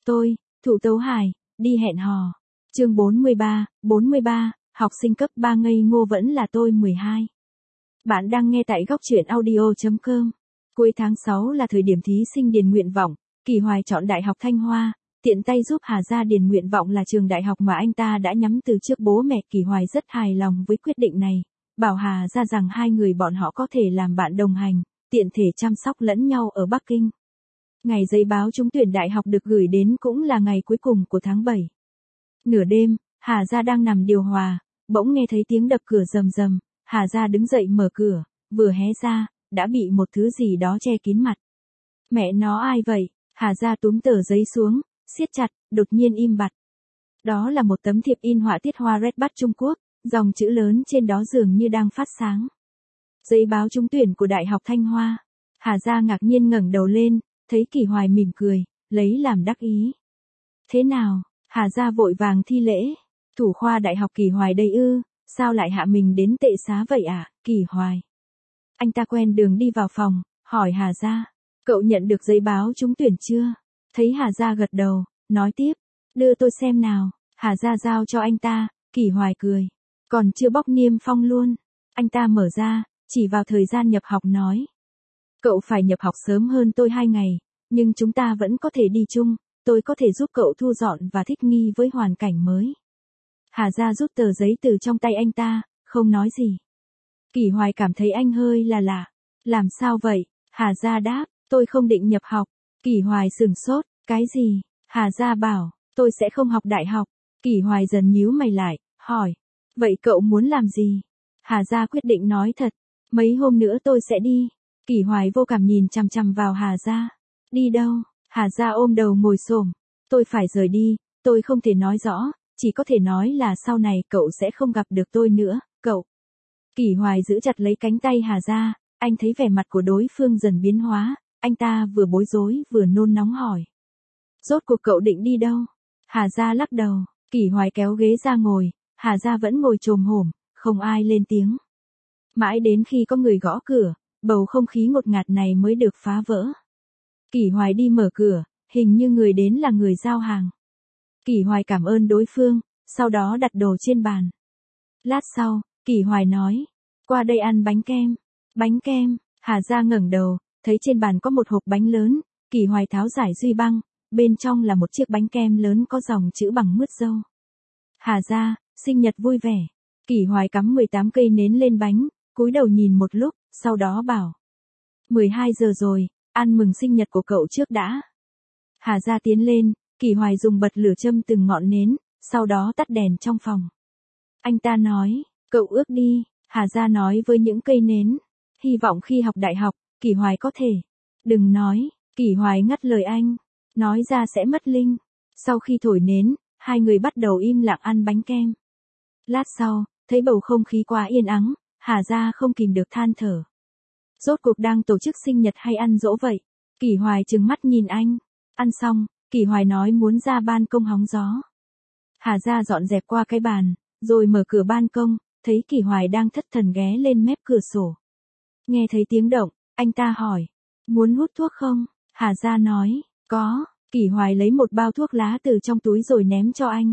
tôi, Thụ Tấu Hải, đi hẹn hò. Chương 43, học sinh cấp 3 ngây ngô vẫn là tôi 12. Bạn đang nghe tại góc truyện audio.com. Cuối tháng 6 là thời điểm thí sinh điền nguyện vọng, Kỳ Hoài chọn Đại học Thanh Hoa, tiện tay giúp Hà Gia điền nguyện vọng là trường đại học mà anh ta đã nhắm từ trước. Bố mẹ Kỳ Hoài rất hài lòng với quyết định này, bảo Hà Gia rằng hai người bọn họ có thể làm bạn đồng hành, tiện thể chăm sóc lẫn nhau ở Bắc Kinh. Ngày giấy báo trúng tuyển đại học được gửi đến cũng là ngày cuối cùng của tháng 7. Nửa đêm, Hà Gia đang nằm điều hòa, bỗng nghe thấy tiếng đập cửa rầm rầm. Hà Gia đứng dậy mở cửa, vừa hé ra, đã bị một thứ gì đó che kín mặt. Mẹ nó ai vậy? Hà Gia túm tờ giấy xuống, siết chặt, đột nhiên im bặt. Đó là một tấm thiệp in họa tiết hoa Red Bud Trung Quốc, dòng chữ lớn trên đó dường như đang phát sáng. Giấy báo trúng tuyển của Đại học Thanh Hoa. Hà Gia ngạc nhiên ngẩng đầu lên, thấy Kỳ Hoài mỉm cười, lấy làm đắc ý. Thế nào? Hà Gia vội vàng thi lễ. Thủ khoa Đại học Kỳ Hoài đây ư, sao lại hạ mình đến tệ xá vậy ạ, Kỳ Hoài? Anh ta quen đường đi vào phòng, hỏi Hà Gia, cậu nhận được giấy báo trúng tuyển chưa? Thấy Hà Gia gật đầu, nói tiếp, đưa tôi xem nào. Hà Gia giao cho anh ta, Kỳ Hoài cười, còn chưa bóc niêm phong luôn. Anh ta mở ra, chỉ vào thời gian nhập học nói, cậu phải nhập học sớm hơn tôi 2 ngày, nhưng chúng ta vẫn có thể đi chung, tôi có thể giúp cậu thu dọn và thích nghi với hoàn cảnh mới. Hà Gia rút tờ giấy từ trong tay anh ta, không nói gì. Kỳ Hoài cảm thấy anh hơi là lạ. Làm sao vậy? Hà Gia đáp, tôi không định nhập học. Kỳ Hoài sửng sốt, cái gì? Hà Gia bảo, tôi sẽ không học đại học. Kỳ Hoài dần nhíu mày lại, hỏi, vậy cậu muốn làm gì? Hà Gia quyết định nói thật, mấy hôm nữa tôi sẽ đi. Kỳ Hoài vô cảm nhìn chằm chằm vào Hà Gia. Đi đâu? Hà Gia ôm đầu ngồi xổm, tôi phải rời đi, tôi không thể nói rõ, chỉ có thể nói là sau này cậu sẽ không gặp được tôi nữa, cậu. Kỳ Hoài giữ chặt lấy cánh tay Hà Gia, anh thấy vẻ mặt của đối phương dần biến hóa, anh ta vừa bối rối vừa nôn nóng hỏi. Rốt cuộc cậu định đi đâu? Hà Gia lắc đầu, Kỳ Hoài kéo ghế ra ngồi, Hà Gia vẫn ngồi chồm hổm, không ai lên tiếng. Mãi đến khi có người gõ cửa, bầu không khí ngột ngạt này mới được phá vỡ. Kỳ Hoài đi mở cửa, hình như người đến là người giao hàng. Kỳ Hoài cảm ơn đối phương, sau đó đặt đồ trên bàn. Lát sau, Kỳ Hoài nói, qua đây ăn bánh kem. Bánh kem? Hà Gia ngẩng đầu, thấy trên bàn có một hộp bánh lớn, Kỳ Hoài tháo giải duy băng, bên trong là một chiếc bánh kem lớn có dòng chữ bằng mứt dâu. Hà Gia, sinh nhật vui vẻ. Kỳ Hoài cắm 18 cây nến lên bánh, cúi đầu nhìn một lúc, sau đó bảo. 12 giờ rồi, ăn mừng sinh nhật của cậu trước đã. Hà Gia tiến lên, Kỳ Hoài dùng bật lửa châm từng ngọn nến, sau đó tắt đèn trong phòng. Anh ta nói, cậu ước đi, Hà Gia nói với những cây nến. Hy vọng khi học đại học, Kỳ Hoài có thể. Đừng nói, Kỳ Hoài ngắt lời anh. Nói ra sẽ mất linh. Sau khi thổi nến, hai người bắt đầu im lặng ăn bánh kem. Lát sau, thấy bầu không khí quá yên ắng, Hà Gia không kìm được than thở. Rốt cuộc đang tổ chức sinh nhật hay ăn dỗ vậy? Kỳ Hoài trừng mắt nhìn anh. Ăn xong, Kỳ Hoài nói muốn ra ban công hóng gió. Hà Gia dọn dẹp qua cái bàn, rồi mở cửa ban công, thấy Kỳ Hoài đang thất thần ghé lên mép cửa sổ. Nghe thấy tiếng động, anh ta hỏi, muốn hút thuốc không? Hà Gia nói, có. Kỳ Hoài lấy một bao thuốc lá từ trong túi rồi ném cho anh.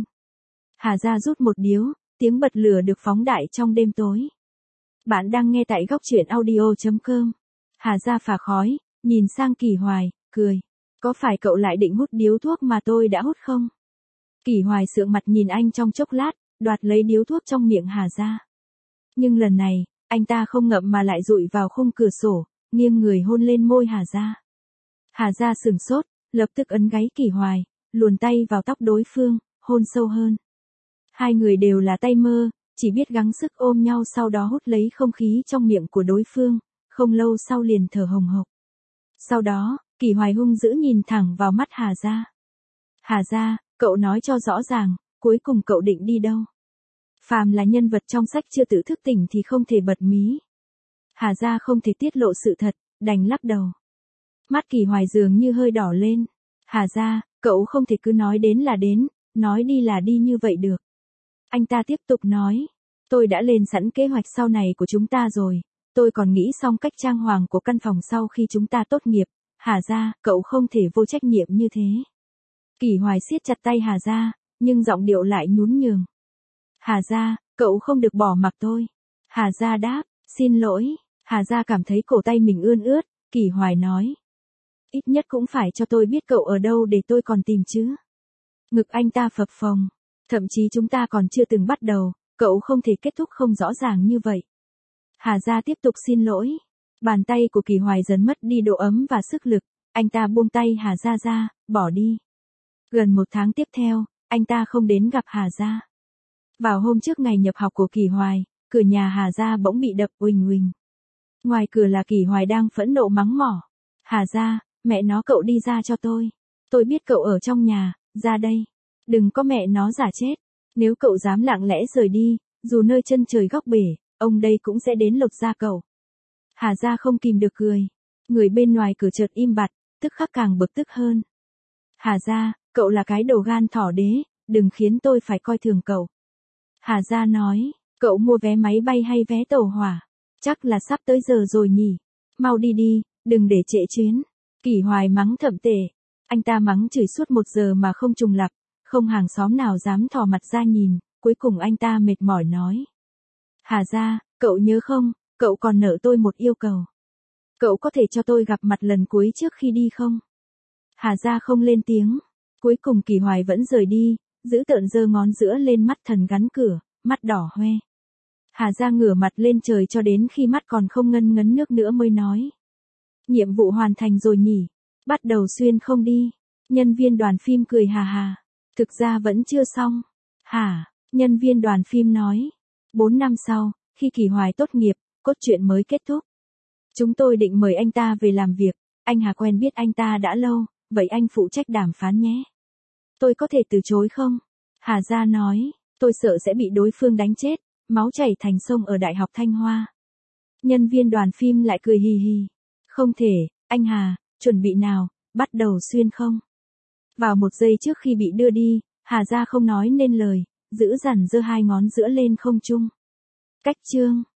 Hà Gia rút một điếu, tiếng bật lửa được phóng đại trong đêm tối. Bạn đang nghe tại góc truyện audio.com. Hà Gia phả khói, nhìn sang Kỳ Hoài, cười. Có phải cậu lại định hút điếu thuốc mà tôi đã hút không? Kỳ Hoài sượng mặt nhìn anh trong chốc lát, đoạt lấy điếu thuốc trong miệng Hà Gia. Nhưng lần này, anh ta không ngậm mà lại dụi vào khung cửa sổ, nghiêng người hôn lên môi Hà Gia. Hà Gia sửng sốt, lập tức ấn gáy Kỳ Hoài, luồn tay vào tóc đối phương, hôn sâu hơn. Hai người đều là tay mơ, chỉ biết gắng sức ôm nhau sau đó hút lấy không khí trong miệng của đối phương, không lâu sau liền thở hồng hộc. Sau đó, Kỳ Hoài hung dữ nhìn thẳng vào mắt Hà Gia. Hà Gia, cậu nói cho rõ ràng, cuối cùng cậu định đi đâu? Phàm là nhân vật trong sách chưa tự thức tỉnh thì không thể bật mí. Hà Gia không thể tiết lộ sự thật, đành lắc đầu. Mắt Kỳ Hoài dường như hơi đỏ lên. Hà Gia, cậu không thể cứ nói đến là đến, nói đi là đi như vậy được. Anh ta tiếp tục nói, tôi đã lên sẵn kế hoạch sau này của chúng ta rồi, tôi còn nghĩ xong cách trang hoàng của căn phòng sau khi chúng ta tốt nghiệp. Hà Gia, cậu không thể vô trách nhiệm như thế. Kỷ Hoài siết chặt tay Hà Gia, nhưng giọng điệu lại nhún nhường. Hà Gia, cậu không được bỏ mặc tôi. Hà Gia đáp, xin lỗi. Hà Gia cảm thấy cổ tay mình ươn ướt, Kỷ Hoài nói. Ít nhất cũng phải cho tôi biết cậu ở đâu để tôi còn tìm chứ. Ngực anh ta phập phồng. Thậm chí chúng ta còn chưa từng bắt đầu, cậu không thể kết thúc không rõ ràng như vậy. Hà Gia tiếp tục xin lỗi. Bàn tay của Kỷ Hoài dần mất đi độ ấm và sức lực, anh ta buông tay Hà Gia ra, bỏ đi. Gần 1 tháng tiếp theo, anh ta không đến gặp Hà Gia. Vào hôm trước ngày nhập học của Kỷ Hoài, cửa nhà Hà Gia bỗng bị đập uỳnh uỳnh. Ngoài cửa là Kỷ Hoài đang phẫn nộ mắng mỏ. Hà Gia, mẹ nó cậu đi ra cho tôi. Tôi biết cậu ở trong nhà, ra đây. Đừng có mẹ nó giả chết. Nếu cậu dám lặng lẽ rời đi, dù nơi chân trời góc bể, ông đây cũng sẽ đến lột da cậu. Hà Gia không kìm được cười. Người bên ngoài cửa chợt im bặt, tức khắc càng bực tức hơn. Hà Gia, cậu là cái đồ gan thỏ đế, đừng khiến tôi phải coi thường cậu. Hà Gia nói, cậu mua vé máy bay hay vé tàu hỏa? Chắc là sắp tới giờ rồi nhỉ. Mau đi đi, đừng để trễ chuyến. Kỷ Hoài mắng thậm tệ. Anh ta mắng chửi suốt 1 giờ mà không trùng lặp, không hàng xóm nào dám thò mặt ra nhìn, cuối cùng anh ta mệt mỏi nói. Hà Gia, cậu nhớ không, cậu còn nợ tôi một yêu cầu. Cậu có thể cho tôi gặp mặt lần cuối trước khi đi không? Hà Gia không lên tiếng. Cuối cùng Kỷ Hoài vẫn rời đi, giữ tợn giơ ngón giữa lên mắt thần gắn cửa, mắt đỏ hoe. Hà Gia ngửa mặt lên trời cho đến khi mắt còn không ngân ngấn nước nữa mới nói. Nhiệm vụ hoàn thành rồi nhỉ, bắt đầu xuyên không đi. Nhân viên đoàn phim cười hà hà. Thực ra vẫn chưa xong. Hả? Nhân viên đoàn phim nói. 4 năm sau, khi Kỷ Hoài tốt nghiệp, cốt truyện mới kết thúc. Chúng tôi định mời anh ta về làm việc, anh Hà quen biết anh ta đã lâu, vậy anh phụ trách đàm phán nhé. Tôi có thể từ chối không? Hà Gia nói, tôi sợ sẽ bị đối phương đánh chết, máu chảy thành sông ở Đại học Thanh Hoa. Nhân viên đoàn phim lại cười hì hì. Không thể, anh Hà, chuẩn bị nào, bắt đầu xuyên không? Vào 1 giây trước khi bị đưa đi, Hà Gia không nói nên lời, giữ dằn giơ 2 ngón giữa lên không trung. Cách chương.